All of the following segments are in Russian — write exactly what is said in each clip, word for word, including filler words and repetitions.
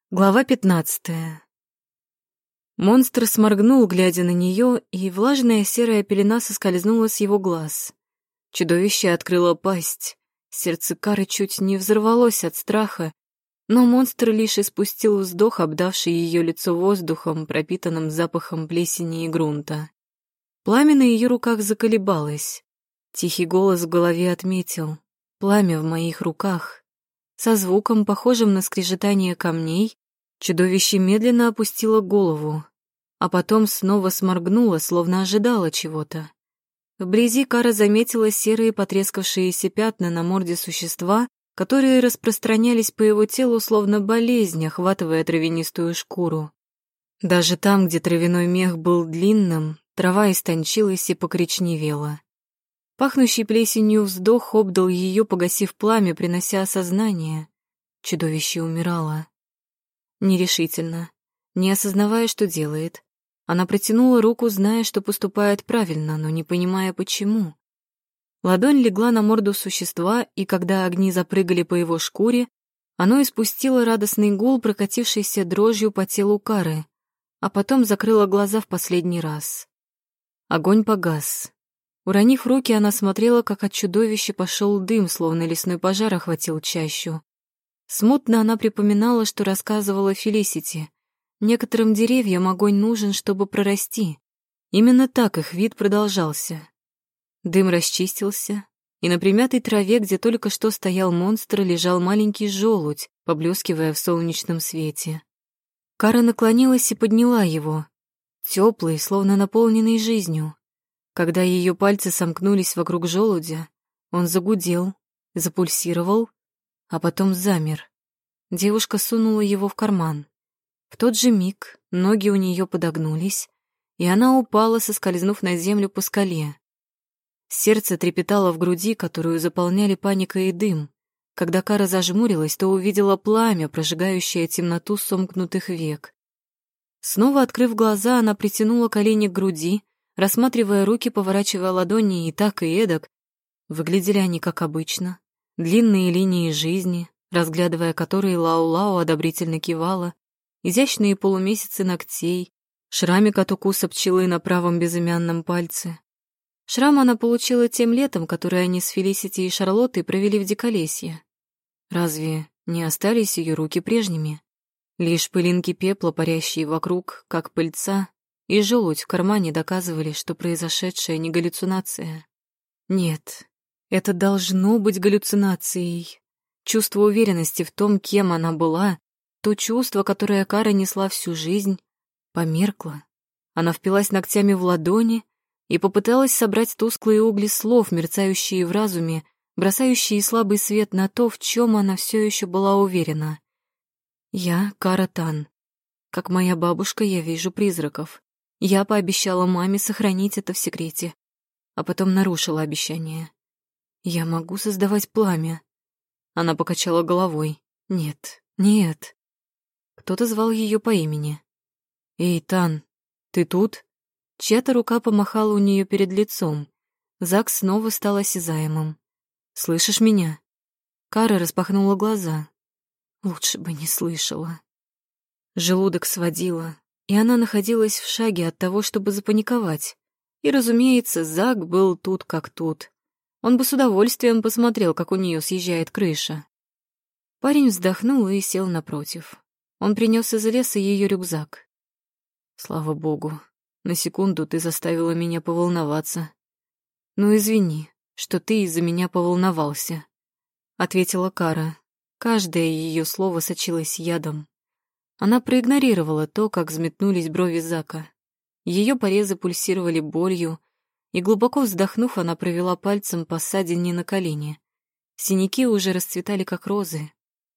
Глава пятнадцатая. Монстр сморгнул, глядя на нее, и влажная серая пелена соскользнула с его глаз. Чудовище открыло пасть. Сердце Кары чуть не взорвалось от страха, но монстр лишь испустил вздох, обдавший ее лицо воздухом, пропитанным запахом плесени и грунта. Пламя на ее руках заколебалось. Тихий голос в голове отметил: «Пламя в моих руках». Со звуком, похожим на скрежетание камней, чудовище медленно опустило голову, а потом снова сморгнуло, словно ожидало чего-то. Вблизи Кара заметила серые потрескавшиеся пятна на морде существа, которые распространялись по его телу, словно болезнь, охватывая травянистую шкуру. Даже там, где травяной мех был длинным, трава истончилась и покоричневела. Пахнущий плесенью вздох обдал ее, погасив пламя, принося осознание. Чудовище умирало. Нерешительно, не осознавая, что делает, она протянула руку, зная, что поступает правильно, но не понимая, почему. Ладонь легла на морду существа, и когда огни запрыгали по его шкуре, оно испустило радостный гул, прокатившийся дрожью по телу Кары, а потом закрыло глаза в последний раз. Огонь погас. Уронив руки, она смотрела, как от чудовища пошел дым, словно лесной пожар охватил чащу. Смутно она припоминала, что рассказывала Фелисити. Некоторым деревьям огонь нужен, чтобы прорасти. Именно так их вид продолжался. Дым расчистился, и на примятой траве, где только что стоял монстр, лежал маленький желудь, поблескивая в солнечном свете. Кара наклонилась и подняла его, теплый, словно наполненный жизнью. Когда ее пальцы сомкнулись вокруг желудя, он загудел, запульсировал, а потом замер. Девушка сунула его в карман. В тот же миг ноги у нее подогнулись, и она упала, соскользнув на землю по скале. Сердце трепетало в груди, которую заполняли паника и дым. Когда Кара зажмурилась, то увидела пламя, прожигающее темноту сомкнутых век. Снова открыв глаза, она притянула колени к груди, рассматривая руки, поворачивая ладони и так, и эдак. Выглядели они как обычно. Длинные линии жизни, разглядывая которые Лау-Лау одобрительно кивала, изящные полумесяцы ногтей, шрамик от укуса пчелы на правом безымянном пальце. Шрам она получила тем летом, которое они с Фелисити и Шарлоттой провели в Диколесье. Разве не остались ее руки прежними? Лишь пылинки пепла, парящие вокруг, как пыльца, и желудь в кармане доказывали, что произошедшее не галлюцинация. Нет, это должно быть галлюцинацией. Чувство уверенности в том, кем она была, то чувство, которое Кара несла всю жизнь, померкло. Она впилась ногтями в ладони и попыталась собрать тусклые угли слов, мерцающие в разуме, бросающие слабый свет на то, в чем она все еще была уверена. «Я Кара Тан. Как моя бабушка, я вижу призраков. Я пообещала маме сохранить это в секрете, а потом нарушила обещание. Я могу создавать пламя». Она покачала головой. «Нет, нет». Кто-то звал ее по имени. «Эй, Тан, ты тут?» Чья-то рука помахала у нее перед лицом. Зак снова стал осязаемым. «Слышишь меня?» Кара распахнула глаза. Лучше бы не слышала. Желудок сводила, и она находилась в шаге от того, чтобы запаниковать. И, разумеется, Зак был тут как тут. Он бы с удовольствием посмотрел, как у нее съезжает крыша. Парень вздохнул и сел напротив. Он принес из леса ее рюкзак. «Слава богу, на секунду ты заставила меня поволноваться. Ну, извини, что ты из-за меня поволновался», — ответила Кара. Каждое ее слово сочилось ядом. Она проигнорировала то, как взметнулись брови Зака. Ее порезы пульсировали болью, и, глубоко вздохнув, она провела пальцем по ссадине на колене. Синяки уже расцветали, как розы.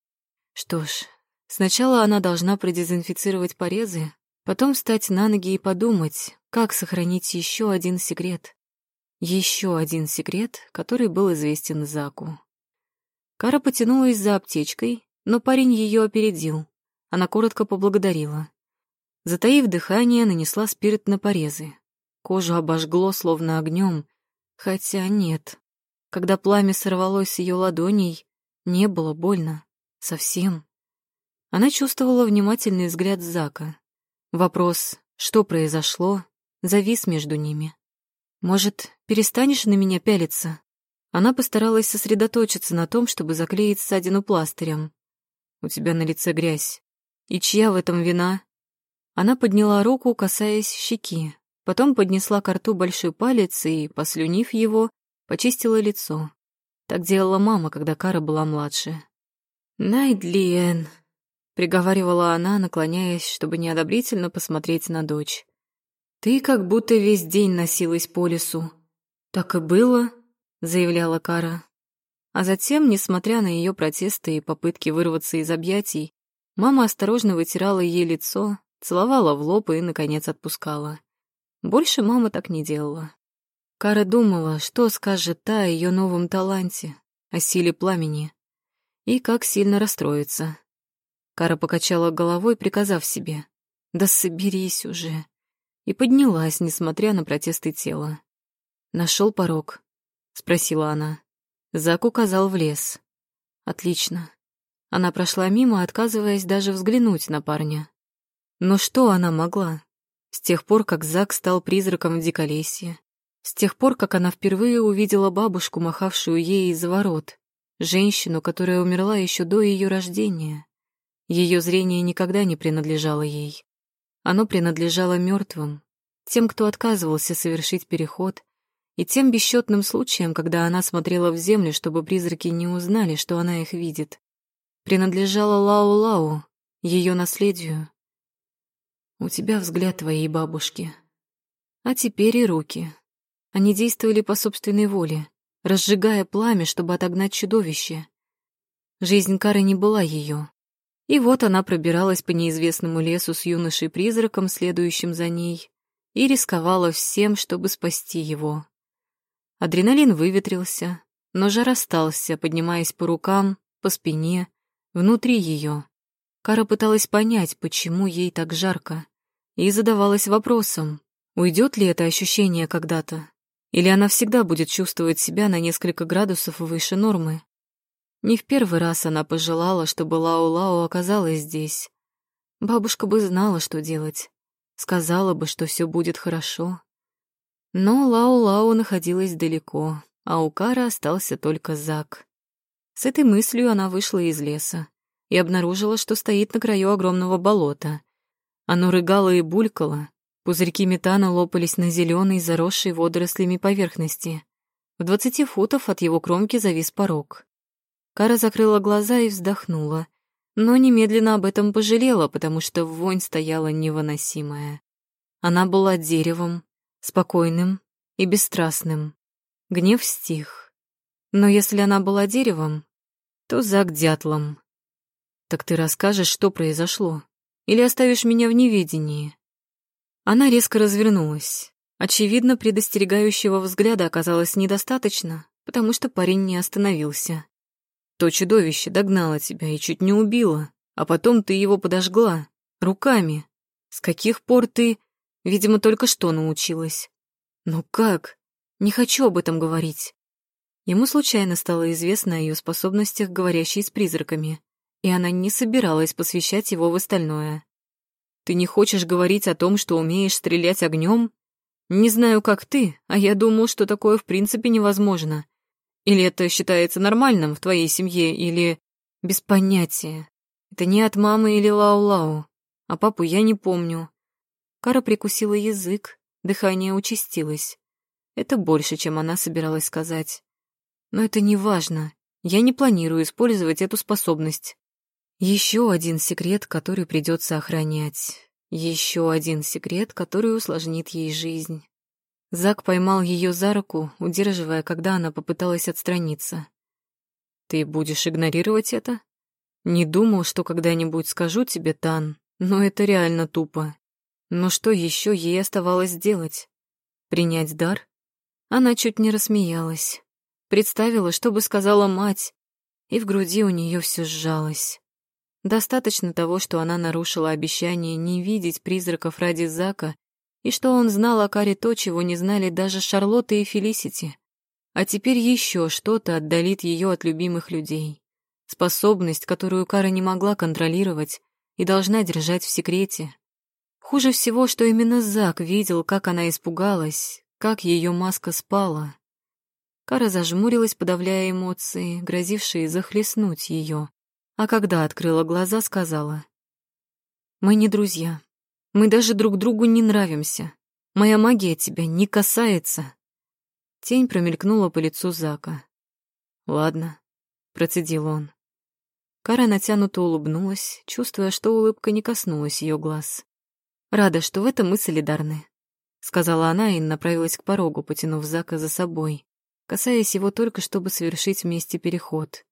Что ж, сначала она должна продезинфицировать порезы, потом встать на ноги и подумать, как сохранить еще один секрет. Еще один секрет, который был известен Заку. Кара потянулась за аптечкой, но парень ее опередил. Она коротко поблагодарила. Затаив дыхание, нанесла спирт на порезы. Кожу обожгло словно огнем, хотя нет. Когда пламя сорвалось с ее ладоней, не было больно. Совсем. Она чувствовала внимательный взгляд Зака. Вопрос, что произошло, завис между ними. «Может, перестанешь на меня пялиться?» Она постаралась сосредоточиться на том, чтобы заклеить ссадину пластырем. «У тебя на лице грязь. И чья в этом вина?» Она подняла руку, касаясь щеки, потом поднесла к рту большой палец и, послюнив его, почистила лицо. Так делала мама, когда Кара была младше. «Найдлиен», — приговаривала она, наклоняясь, чтобы неодобрительно посмотреть на дочь. «Ты как будто весь день носилась по лесу». «Так и было», — заявляла Кара. А затем, несмотря на ее протесты и попытки вырваться из объятий, мама осторожно вытирала ей лицо, целовала в лоб и, наконец, отпускала. Больше мама так не делала. Кара думала, что скажет та о ее новом таланте, о силе пламени, и как сильно расстроится. Кара покачала головой, приказав себе: «Да соберись уже», и поднялась, несмотря на протесты тела. «Нашел порог?» — спросила она. Зак указал в лес. «Отлично». Она прошла мимо, отказываясь даже взглянуть на парня. Но что она могла? С тех пор, как Зак стал призраком в диколесье, с тех пор, как она впервые увидела бабушку, махавшую ей из-за ворот, женщину, которая умерла еще до ее рождения. Ее зрение никогда не принадлежало ей. Оно принадлежало мертвым, тем, кто отказывался совершить переход, и тем бесчетным случаям, когда она смотрела в землю, чтобы призраки не узнали, что она их видит. Принадлежало Лау-Лау, ее наследию. «У тебя взгляд твоей бабушки. А теперь и руки». Они действовали по собственной воле, разжигая пламя, чтобы отогнать чудовище. Жизнь Кары не была ее. И вот она пробиралась по неизвестному лесу с юношей-призраком, следующим за ней, и рисковала всем, чтобы спасти его. Адреналин выветрился, но жар остался, поднимаясь по рукам, по спине, внутри ее. Кара пыталась понять, почему ей так жарко, и задавалась вопросом, уйдет ли это ощущение когда-то, или она всегда будет чувствовать себя на несколько градусов выше нормы. Не в первый раз она пожелала, чтобы Лау-Лау оказалась здесь. Бабушка бы знала, что делать, сказала бы, что все будет хорошо. Но Лау-Лау находилась далеко, а у Кары остался только Зак. С этой мыслью она вышла из леса и обнаружила, что стоит на краю огромного болота. Оно рыгало и булькало, пузырьки метана лопались на зеленой, заросшей водорослями поверхности. В двадцати футов от его кромки завис порог. Кара закрыла глаза и вздохнула, но немедленно об этом пожалела, потому что вонь стояла невыносимая. Она была деревом, спокойным и бесстрастным. Гнев стих. Но если она была деревом, то Зак дятлом. «Так ты расскажешь, что произошло? Или оставишь меня в неведении?» Она резко развернулась. Очевидно, предостерегающего взгляда оказалось недостаточно, потому что парень не остановился. «То чудовище догнало тебя и чуть не убило, а потом ты его подожгла. Руками. С каких пор ты, видимо, только что научилась?» «Ну как? Не хочу об этом говорить». Ему случайно стало известно о ее способностях, говорящей с призраками, и она не собиралась посвящать его в остальное. «Ты не хочешь говорить о том, что умеешь стрелять огнем? Не знаю, как ты, а я думал, что такое в принципе невозможно. Или это считается нормальным в твоей семье, или... Без понятия. Это не от мамы или Лау-Лау, а папу я не помню». Кара прикусила язык, дыхание участилось. Это больше, чем она собиралась сказать. Но это не важно. Я не планирую использовать эту способность. Еще один секрет, который придется охранять. Еще один секрет, который усложнит ей жизнь. Зак поймал ее за руку, удерживая, когда она попыталась отстраниться. «Ты будешь игнорировать это? Не думал, что когда-нибудь скажу тебе, Тан, но это реально тупо. Но что еще ей оставалось делать? Принять дар?» Она чуть не рассмеялась. Представила, что бы сказала мать, и в груди у нее все сжалось. Достаточно того, что она нарушила обещание не видеть призраков ради Зака, и что он знал о Каре то, чего не знали даже Шарлотта и Фелисити. А теперь еще что-то отдалит ее от любимых людей. способность, которую Кара не могла контролировать и должна держать в секрете. Хуже всего, что именно Зак видел, как она испугалась, как ее маска спала. Кара зажмурилась, подавляя эмоции, грозившие захлестнуть ее, а когда открыла глаза, сказала: «Мы не друзья. Мы даже друг другу не нравимся. Моя магия тебя не касается». Тень промелькнула по лицу Зака. «Ладно», — процедил он. Кара натянуто улыбнулась, чувствуя, что улыбка не коснулась ее глаз. «Рада, что в этом мы солидарны», — сказала она и направилась к порогу, потянув Зака за собой, касаясь его только, чтобы совершить вместе переход.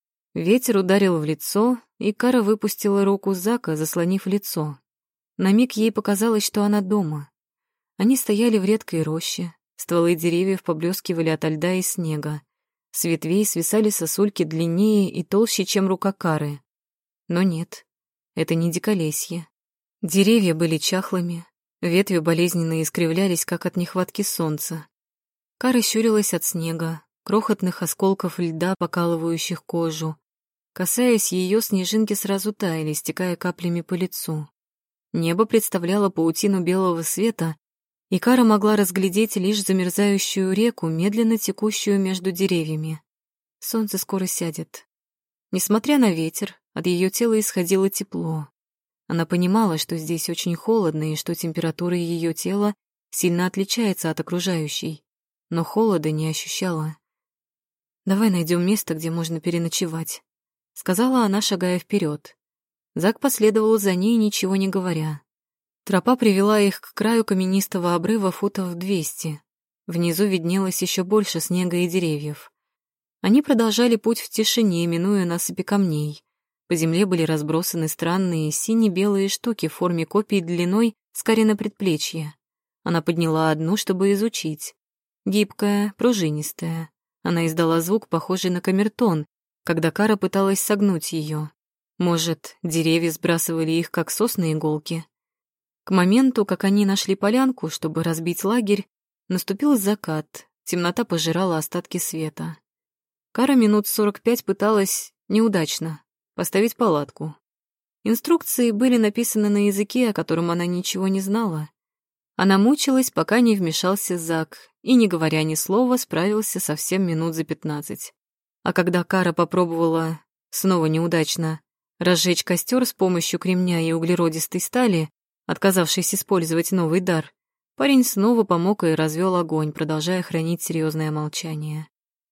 Ветер ударил в лицо, и Кара выпустила руку Зака, заслонив лицо. На миг ей показалось, что она дома. Они стояли в редкой роще, стволы деревьев поблескивали ото льда и снега. С ветвей свисали сосульки длиннее и толще, чем рука Кары. Но нет, это не диколесье. Деревья были чахлыми, ветви болезненно искривлялись, как от нехватки солнца. Кара щурилась от снега, крохотных осколков льда, покалывающих кожу. Касаясь ее, снежинки сразу таяли, стекая каплями по лицу. Небо представляло паутину белого света, и Кара могла разглядеть лишь замерзающую реку, медленно текущую между деревьями. Солнце скоро сядет. Несмотря на ветер, от ее тела исходило тепло. Она понимала, что здесь очень холодно и что температура ее тела сильно отличается от окружающей, но холода не ощущала. «Давай найдем место, где можно переночевать», — сказала она, шагая вперед. Зак последовал за ней, ничего не говоря. Тропа привела их к краю каменистого обрыва футов двести. Внизу виднелось еще больше снега и деревьев. Они продолжали путь в тишине, минуя насыпи камней. По земле были разбросаны странные сине-белые штуки в форме копий длиной с Кари на предплечье. Она подняла одну, чтобы изучить. Гибкая, пружинистая. Она издала звук, похожий на камертон, когда Кара пыталась согнуть ее. Может, деревья сбрасывали их, как сосны иголки. К моменту, как они нашли полянку, чтобы разбить лагерь, наступил закат, темнота пожирала остатки света. Кара минут сорок пять пыталась, неудачно, поставить палатку. Инструкции были написаны на языке, о котором она ничего не знала. Она мучилась, пока не вмешался Зак, и, не говоря ни слова, справился совсем минут за пятнадцать. А когда Кара попробовала, снова неудачно, разжечь костер с помощью кремня и углеродистой стали, отказавшись использовать новый дар, парень снова помог и развел огонь, продолжая хранить серьезное молчание.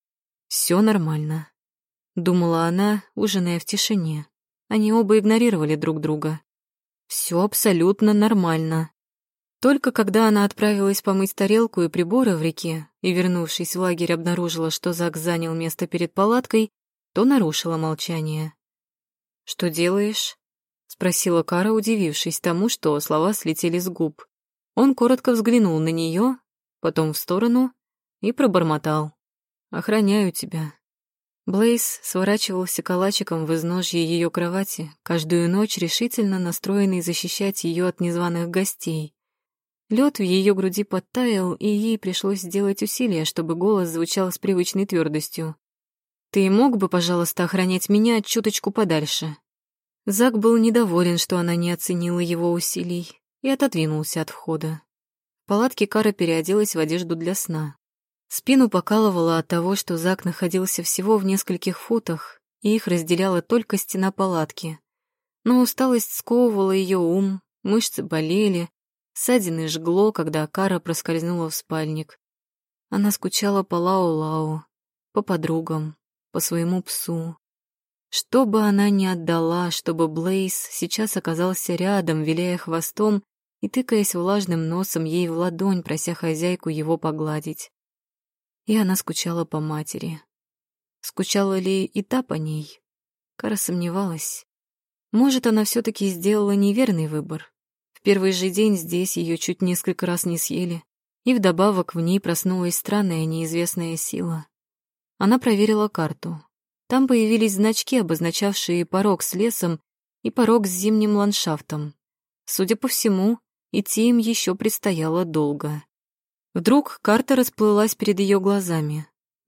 Все нормально, думала она, ужиная в тишине. Они оба игнорировали друг друга. Все абсолютно нормально. Только когда она отправилась помыть тарелку и приборы в реке и, вернувшись в лагерь, обнаружила, что Зак занял место перед палаткой, то нарушила молчание. «Что делаешь?» — спросила Кара, удивившись тому, что слова слетели с губ. Он коротко взглянул на нее, потом в сторону и пробормотал: «Охраняю тебя». Блейз сворачивался калачиком в изножье ее кровати, каждую ночь решительно настроенный защищать ее от незваных гостей. Лед в ее груди подтаял, и ей пришлось сделать усилие, чтобы голос звучал с привычной твердостью. «Ты мог бы, пожалуйста, охранять меня чуточку подальше?» Зак был недоволен, что она не оценила его усилий, и отодвинулся от входа. В палатке Кара переоделась в одежду для сна. Спину покалывало от того, что Зак находился всего в нескольких футах, и их разделяла только стена палатки. Но усталость сковывала ее ум, мышцы болели, ссадины жгло, когда Кара проскользнула в спальник. Она скучала по Лау-Лау, по подругам, по своему псу. Что бы она ни отдала, чтобы Блейз сейчас оказался рядом, виляя хвостом и тыкаясь влажным носом ей в ладонь, прося хозяйку его погладить. И она скучала по матери. Скучала ли и та по ней? Кара сомневалась. Может, она все-таки сделала неверный выбор. В первый же день здесь ее чуть несколько раз не съели, и вдобавок в ней проснулась странная неизвестная сила. Она проверила карту. Там появились значки, обозначавшие порог с лесом и порог с зимним ландшафтом. Судя по всему, идти им еще предстояло долго. Вдруг карта расплылась перед ее глазами.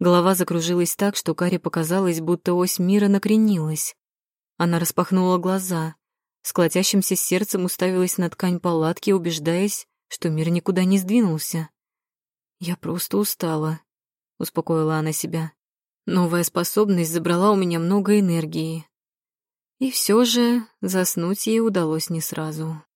Голова закружилась так, что Каре показалось, будто ось мира накренилась. Она распахнула глаза, с колотящимся сердцем уставилась на ткань палатки, убеждаясь, что мир никуда не сдвинулся. «Я просто устала», — успокоила она себя. «Новая способность забрала у меня много энергии». И все же заснуть ей удалось не сразу.